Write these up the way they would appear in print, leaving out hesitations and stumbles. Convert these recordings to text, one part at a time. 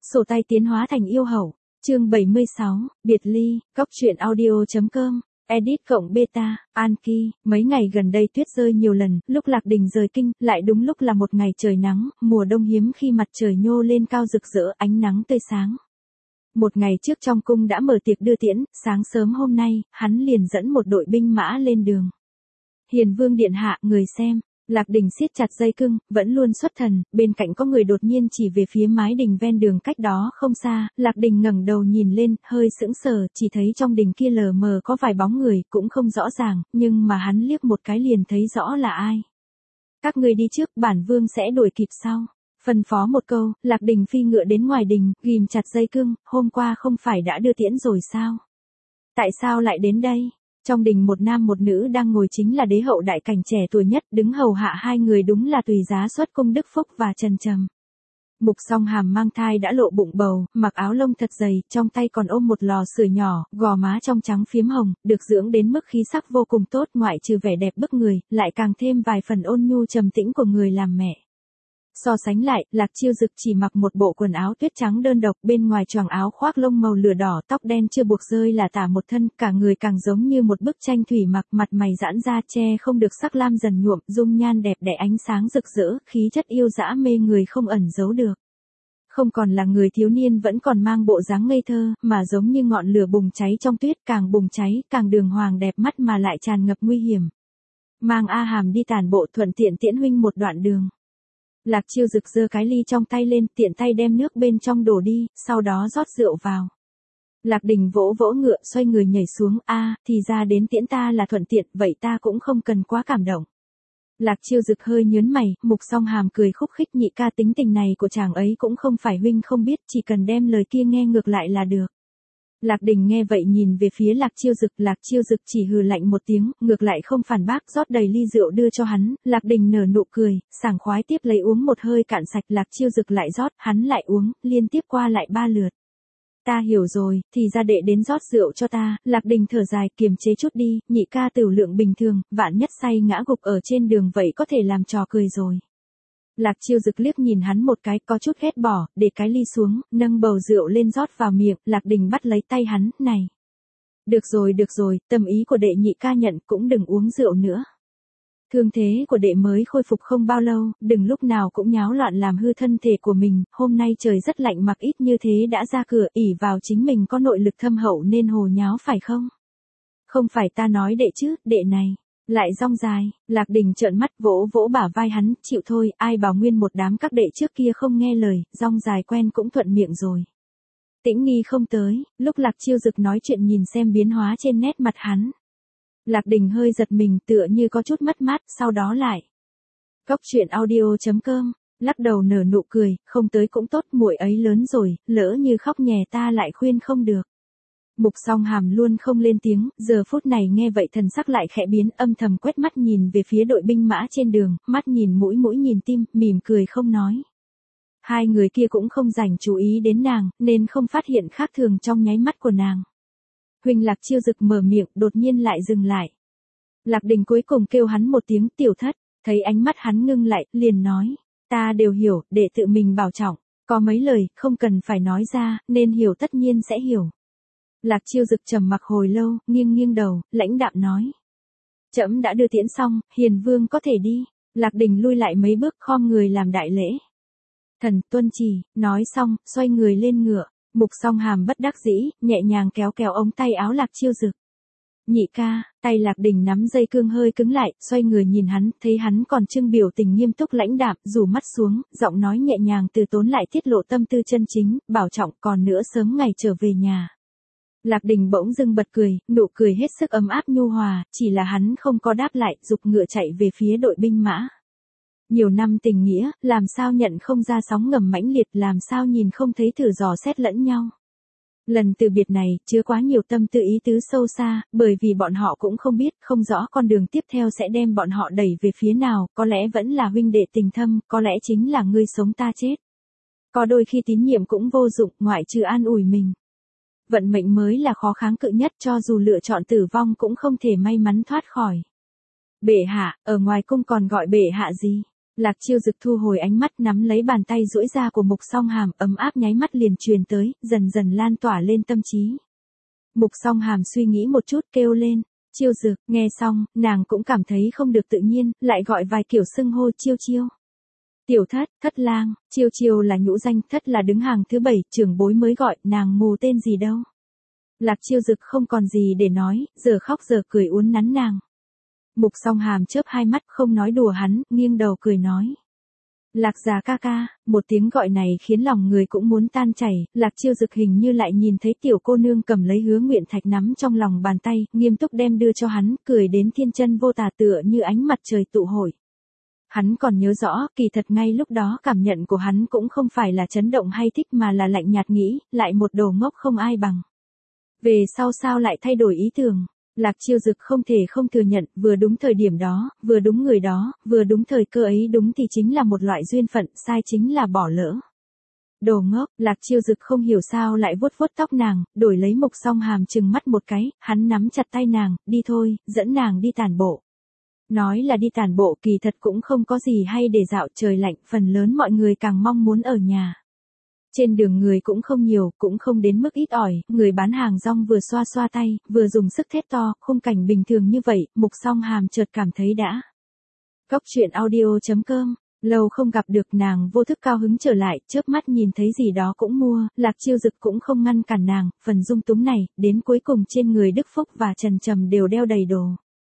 Sổ tay tiến hóa thành yêu hậu. Chương 76, biệt ly, Cóc truyện audio.com. Edit cộng beta, Anki, mấy ngày gần đây tuyết rơi nhiều lần, lúc Lạc Đình rời kinh, lại đúng lúc là một ngày trời nắng, mùa đông hiếm khi mặt trời nhô lên cao rực rỡ, ánh nắng tươi sáng. Một ngày trước trong cung đã mở tiệc đưa tiễn, sáng sớm hôm nay, hắn liền dẫn một đội binh mã lên đường. Hiền Vương điện hạ, người xem. Lạc Đình siết chặt dây cưng, vẫn luôn xuất thần, bên cạnh có người đột nhiên chỉ về phía mái đình ven đường cách đó không xa, Lạc Đình ngẩng đầu nhìn lên, hơi sững sờ, chỉ thấy trong đình kia lờ mờ có vài bóng người, cũng không rõ ràng, nhưng mà hắn liếc một cái liền thấy rõ là ai. Các ngươi đi trước, bản vương sẽ đuổi kịp sau. Phân phó một câu, Lạc Đình phi ngựa đến ngoài đình, ghim chặt dây cưng, hôm qua không phải đã đưa tiễn rồi sao? Tại sao lại đến đây? Trong đình một nam một nữ đang ngồi chính là đế hậu đại cảnh trẻ tuổi nhất, đứng hầu hạ hai người đúng là tùy giá xuất cung Đức Phúc và Trần Trầm. Mục Song Hàm mang thai đã lộ bụng bầu, mặc áo lông thật dày, trong tay còn ôm một lò sưởi nhỏ, gò má trong trắng phiếm hồng, được dưỡng đến mức khí sắc vô cùng tốt, ngoại trừ vẻ đẹp bức người, lại càng thêm vài phần ôn nhu trầm tĩnh của người làm mẹ. So sánh lại, Lạc Chiêu Dực chỉ mặc một bộ quần áo tuyết trắng đơn độc, bên ngoài choàng áo khoác lông màu lửa đỏ, tóc đen chưa buộc rơi là tả một thân, cả người càng giống như một bức tranh thủy mặc, mặt mày giãn ra che không được sắc lam dần nhuộm, dung nhan đẹp đẽ ánh sáng rực rỡ, khí chất yêu dã mê người không ẩn giấu được. Không còn là người thiếu niên vẫn còn mang bộ dáng ngây thơ, mà giống như ngọn lửa bùng cháy trong tuyết, càng bùng cháy, càng đường hoàng đẹp mắt mà lại tràn ngập nguy hiểm. Mang A Hàm đi tản bộ thuận tiện tiễn huynh một đoạn đường. Lạc Chiêu Dực giơ cái ly trong tay lên, tiện tay đem nước bên trong đổ đi, sau đó rót rượu vào. Lạc Đình vỗ vỗ ngựa, xoay người nhảy xuống, thì ra đến tiễn ta là thuận tiện, vậy ta cũng không cần quá cảm động. Lạc Chiêu Dực hơi nhớn mày, Mục Song Hàm cười khúc khích, nhị ca tính tình này của chàng ấy cũng không phải huynh không biết, chỉ cần đem lời kia nghe ngược lại là được. Lạc Đình nghe vậy nhìn về phía Lạc Chiêu Dực chỉ hừ lạnh một tiếng, ngược lại không phản bác, rót đầy ly rượu đưa cho hắn, Lạc Đình nở nụ cười, sảng khoái tiếp lấy uống một hơi cạn sạch, Lạc Chiêu Dực lại rót, hắn lại uống, liên tiếp qua lại 3 lượt. Ta hiểu rồi, thì ra đệ đến rót rượu cho ta, Lạc Đình thở dài, kiềm chế chút đi, nhị ca tửu lượng bình thường, vạn nhất say ngã gục ở trên đường vậy có thể làm trò cười rồi. Lạc Chiêu Dực liếc nhìn hắn một cái, có chút ghét bỏ, để cái ly xuống, nâng bầu rượu lên rót vào miệng, Lạc Đình bắt lấy tay hắn, này. Được rồi, tâm ý của đệ nhị ca nhận, cũng đừng uống rượu nữa. Thương thế của đệ mới khôi phục không bao lâu, đừng lúc nào cũng nháo loạn làm hư thân thể của mình, hôm nay trời rất lạnh mặc ít như thế đã ra cửa, ỷ vào chính mình có nội lực thâm hậu nên hồ nháo phải không? Không phải ta nói đệ chứ, đệ này. Lại rong dài, Lạc Đình trợn mắt vỗ vỗ bả vai hắn, chịu thôi, ai bảo nguyên một đám các đệ trước kia không nghe lời, rong dài quen cũng thuận miệng rồi. Tĩnh nghi không tới, lúc Lạc Chiêu Dực nói chuyện nhìn xem biến hóa trên nét mặt hắn. Lạc Đình hơi giật mình tựa như có chút mất mát, sau đó lại. Cóc truyện audio.com, lắc đầu nở nụ cười, không tới cũng tốt, muội ấy lớn rồi, lỡ như khóc nhè ta lại khuyên không được. Mục Song Hàm luôn không lên tiếng, giờ phút này nghe vậy thần sắc lại khẽ biến, âm thầm quét mắt nhìn về phía đội binh mã trên đường, mắt nhìn mũi nhìn tim, mỉm cười không nói. Hai người kia cũng không dành chú ý đến nàng, nên không phát hiện khác thường trong nháy mắt của nàng. Huỳnh Lạc Chiêu Dực mở miệng, đột nhiên lại dừng lại. Lạc Đình cuối cùng kêu hắn một tiếng tiểu thất, thấy ánh mắt hắn ngưng lại, liền nói, ta đều hiểu, để tự mình bảo trọng, có mấy lời, không cần phải nói ra, nên hiểu tất nhiên sẽ hiểu. Lạc Chiêu Dực trầm mặc hồi lâu, nghiêng đầu, lãnh đạm nói. Trẫm đã đưa tiễn xong, Hiền Vương có thể đi. Lạc Đình lui lại mấy bước, khom người làm đại lễ. Thần tuân chỉ, nói xong, xoay người lên ngựa. Mục Song Hàm bất đắc dĩ, nhẹ nhàng kéo ống tay áo Lạc Chiêu Dực. Nhị ca, tay Lạc Đình nắm dây cương hơi cứng lại, xoay người nhìn hắn, thấy hắn còn trưng biểu tình nghiêm túc lãnh đạm, rủ mắt xuống, giọng nói nhẹ nhàng từ tốn lại tiết lộ tâm tư chân chính, bảo trọng, còn nữa sớm ngày trở về nhà. Lạc Đình bỗng dưng bật cười, nụ cười hết sức ấm áp nhu hòa, chỉ là hắn không có đáp lại, giục ngựa chạy về phía đội binh mã. Nhiều năm tình nghĩa, làm sao nhận không ra sóng ngầm mãnh liệt, làm sao nhìn không thấy thử dò xét lẫn nhau. Lần từ biệt này, chứa quá nhiều tâm tư ý tứ sâu xa, bởi vì bọn họ cũng không biết, không rõ con đường tiếp theo sẽ đem bọn họ đẩy về phía nào, có lẽ vẫn là huynh đệ tình thâm, có lẽ chính là ngươi sống ta chết. Có đôi khi tín nhiệm cũng vô dụng, ngoại trừ an ủi mình. Vận mệnh mới là khó kháng cự nhất, cho dù lựa chọn tử vong cũng không thể may mắn thoát khỏi. Bệ hạ, ở ngoài cung còn gọi bệ hạ gì? Lạc Chiêu Dực thu hồi ánh mắt nắm lấy bàn tay duỗi ra của Mục Song Hàm, ấm áp nháy mắt liền truyền tới, dần dần lan tỏa lên tâm trí. Mục Song Hàm suy nghĩ một chút kêu lên, Chiêu Dực, nghe xong, nàng cũng cảm thấy không được tự nhiên, lại gọi vài kiểu xưng hô Chiêu Chiêu. Tiểu Thất, Thất Lang, Chiêu Chiêu là nhũ danh, Thất là đứng hàng thứ 7, trưởng bối mới gọi, nàng mù tên gì đâu. Lạc Chiêu Dực không còn gì để nói, giờ khóc giờ cười uốn nắn nàng. Mục Song Hàm chớp hai mắt không nói đùa hắn, nghiêng đầu cười nói. Lạc già ca ca, một tiếng gọi này khiến lòng người cũng muốn tan chảy, Lạc Chiêu Dực hình như lại nhìn thấy tiểu cô nương cầm lấy Hứa Nguyện Thạch nắm trong lòng bàn tay, nghiêm túc đem đưa cho hắn, cười đến thiên chân vô tà tựa như ánh mặt trời tụ hội. Hắn còn nhớ rõ, kỳ thật ngay lúc đó cảm nhận của hắn cũng không phải là chấn động hay thích mà là lạnh nhạt nghĩ, lại một đồ ngốc không ai bằng. Về sau sao lại thay đổi ý tưởng? Lạc Chiêu Dực không thể không thừa nhận, vừa đúng thời điểm đó, vừa đúng người đó, vừa đúng thời cơ ấy đúng thì chính là một loại duyên phận, sai chính là bỏ lỡ. Đồ ngốc, Lạc Chiêu Dực không hiểu sao lại vuốt vuốt tóc nàng, đổi lấy Mục Song Hàm trừng mắt một cái, hắn nắm chặt tay nàng, đi thôi, dẫn nàng đi tản bộ. Nói là đi tản bộ kỳ thật cũng không có gì hay để dạo, trời lạnh, phần lớn mọi người càng mong muốn ở nhà. Trên đường người cũng không nhiều, cũng không đến mức ít ỏi, người bán hàng rong vừa xoa xoa tay, vừa dùng sức thét to, khung cảnh bình thường như vậy, Mục Song Hàm chợt cảm thấy đã. Cóc truyện audio.com, lâu không gặp được nàng vô thức cao hứng trở lại, chớp mắt nhìn thấy gì đó cũng mua, Lạc Chiêu Dực cũng không ngăn cản nàng, phần dung túng này, đến cuối cùng trên người Đức Phúc và Trần Trầm đều đeo đầy đồ.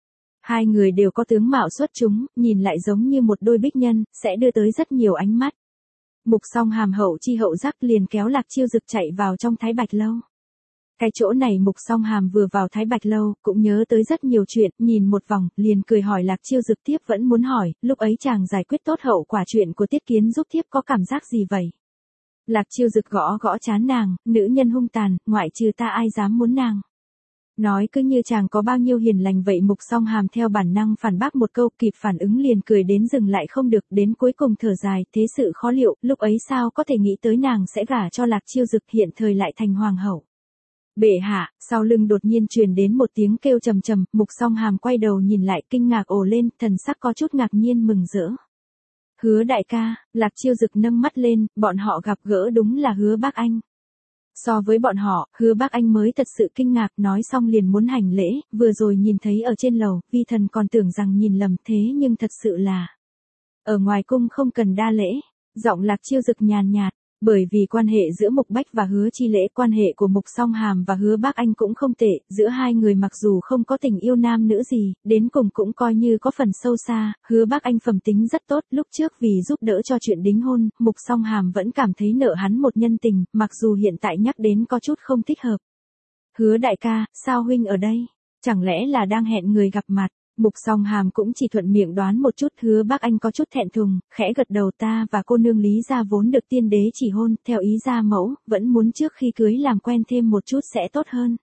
Hai người đều có tướng mạo xuất chúng, nhìn lại giống như một đôi bích nhân, sẽ đưa tới rất nhiều ánh mắt. Mục Song Hàm hậu chi hậu giác liền kéo Lạc Chiêu Dực chạy vào trong Thái Bạch Lâu. Cái chỗ này Mục Song Hàm vừa vào Thái Bạch Lâu, cũng nhớ tới rất nhiều chuyện, nhìn một vòng, liền cười hỏi Lạc Chiêu Dực tiếp vẫn muốn hỏi, lúc ấy chàng giải quyết tốt hậu quả chuyện của Tiết Kiến giúp thiếp có cảm giác gì vậy? Lạc Chiêu Dực gõ gõ trán nàng, nữ nhân hung tàn, ngoại trừ ta ai dám muốn nàng. Nói cứ như chàng có bao nhiêu hiền lành vậy. Mục Song Hàm theo bản năng phản bác một câu, kịp phản ứng liền cười đến dừng lại không được, đến cuối cùng thở dài, thế sự khó liệu, lúc ấy sao có thể nghĩ tới nàng sẽ gả cho Lạc Chiêu Dực, hiện thời lại thành hoàng hậu. Bệ hạ, sau lưng đột nhiên truyền đến một tiếng kêu trầm trầm, Mục Song Hàm quay đầu nhìn lại, kinh ngạc ồ lên, thần sắc có chút ngạc nhiên mừng rỡ. Hứa đại ca, Lạc Chiêu Dực nâng mắt lên, bọn họ gặp gỡ đúng là Hứa Bác Anh. So với bọn họ, Hứa Bác Anh mới thật sự kinh ngạc, nói xong liền muốn hành lễ, vừa rồi nhìn thấy ở trên lầu, vi thần còn tưởng rằng nhìn lầm, thế nhưng thật sự là ở ngoài cung không cần đa lễ. Giọng Lạc Chiêu Dực nhàn nhạt, bởi vì quan hệ giữa Mục Bách và Hứa Chi Lễ, quan hệ của Mục Song Hàm và Hứa Bác Anh cũng không tệ, giữa hai người mặc dù không có tình yêu nam nữ gì, đến cùng cũng coi như có phần sâu xa. Hứa Bác Anh phẩm tính rất tốt, lúc trước vì giúp đỡ cho chuyện đính hôn, Mục Song Hàm vẫn cảm thấy nợ hắn một nhân tình, mặc dù hiện tại nhắc đến có chút không thích hợp. Hứa đại ca, sao huynh ở đây? Chẳng lẽ là đang hẹn người gặp mặt? Mục Song Hàm cũng chỉ thuận miệng đoán một chút. Hứa Bác Anh có chút thẹn thùng, khẽ gật đầu, ta và cô nương Lý gia vốn được tiên đế chỉ hôn, theo ý gia mẫu, vẫn muốn trước khi cưới làm quen thêm một chút sẽ tốt hơn.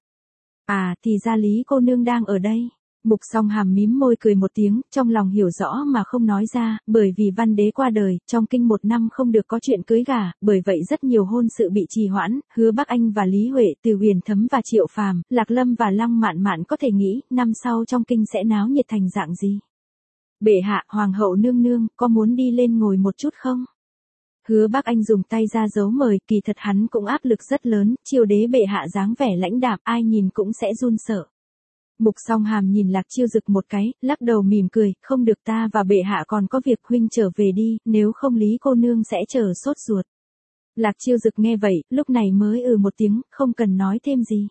À, thì ra Lý cô nương đang ở đây. Mục Song Hàm mím môi cười một tiếng, trong lòng hiểu rõ mà không nói ra, bởi vì Văn Đế qua đời, trong kinh 1 năm không được có chuyện cưới gả, bởi vậy rất nhiều hôn sự bị trì hoãn. Hứa Bác Anh và Lý Huệ, Từ Huyền Thấm và Triệu Phàm, Lạc Lâm và Lăng Mạn Mạn có thể nghĩ, năm sau trong kinh sẽ náo nhiệt thành dạng gì. Bệ hạ, hoàng hậu nương nương, có muốn đi lên ngồi một chút không? Hứa Bác Anh dùng tay ra dấu mời, kỳ thật hắn cũng áp lực rất lớn, Chiêu đế bệ hạ dáng vẻ lãnh đạm, ai nhìn cũng sẽ run sợ. Mục Song Hàm nhìn Lạc Chiêu Dực một cái, lắc đầu mỉm cười, không được, ta và bệ hạ còn có việc, huynh trở về đi, nếu không Lý cô nương sẽ chờ sốt ruột. Lạc Chiêu Dực nghe vậy, lúc này mới một tiếng, không cần nói thêm gì.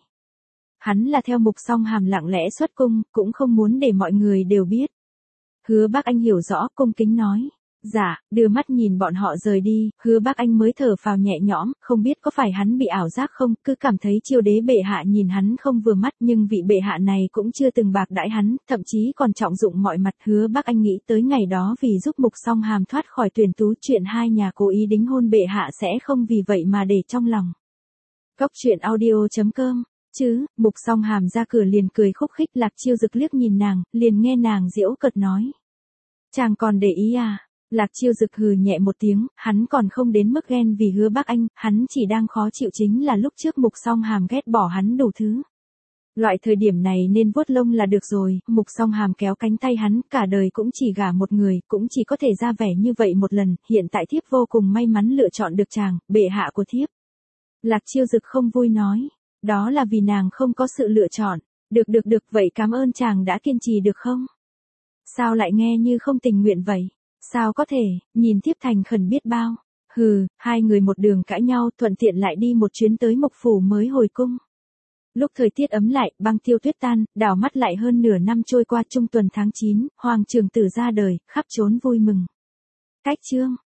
Hắn là theo Mục Song Hàm lặng lẽ xuất cung, cũng không muốn để mọi người đều biết. Hứa Bác Anh hiểu rõ, cung kính nói. Dạ, đưa mắt nhìn bọn họ rời đi, Hứa Bác Anh mới thở phào nhẹ nhõm, không biết có phải hắn bị ảo giác không, cứ cảm thấy Chiêu đế bệ hạ nhìn hắn không vừa mắt, nhưng vị bệ hạ này cũng chưa từng bạc đãi hắn, thậm chí còn trọng dụng mọi mặt. Hứa Bác Anh nghĩ tới ngày đó vì giúp Mục Song Hàm thoát khỏi tuyển tú, chuyện hai nhà cố ý đính hôn, bệ hạ sẽ không vì vậy mà để trong lòng. Cóc truyện audio.com, chứ, Mục Song Hàm ra cửa liền cười khúc khích. Lạc Chiêu Dực liếc nhìn nàng, liền nghe nàng giễu cợt nói. Chàng còn để ý à? Lạc Chiêu Dực hừ nhẹ một tiếng, hắn còn không đến mức ghen vì Hứa Bác Anh, hắn chỉ đang khó chịu chính là lúc trước Mục Song Hàm ghét bỏ hắn đủ thứ. Loại thời điểm này nên vuốt lông là được rồi, Mục Song Hàm kéo cánh tay hắn, cả đời cũng chỉ gả một người, cũng chỉ có thể ra vẻ như vậy một lần, hiện tại thiếp vô cùng may mắn lựa chọn được chàng, bệ hạ của thiếp. Lạc Chiêu Dực không vui nói, đó là vì nàng không có sự lựa chọn. Được, vậy cảm ơn chàng đã kiên trì được không? Sao lại nghe như không tình nguyện vậy? Sao có thể, nhìn thiếp thành khẩn biết bao. Hừ, hai người một đường cãi nhau, thuận tiện lại đi một chuyến tới Mộc Phủ mới hồi cung. Lúc thời tiết ấm lại, băng tiêu tuyết tan, đảo mắt lại hơn nửa năm trôi qua, trung tuần tháng 9, Hoàng Trường Tử ra đời, khắp trốn vui mừng. Cách chương